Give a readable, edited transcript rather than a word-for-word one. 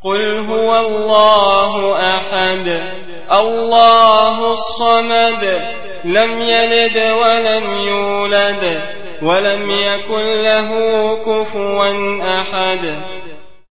قل هو الله أحد الله الصمد لم يلد ولم يولد ولم يكن له كفوا أحد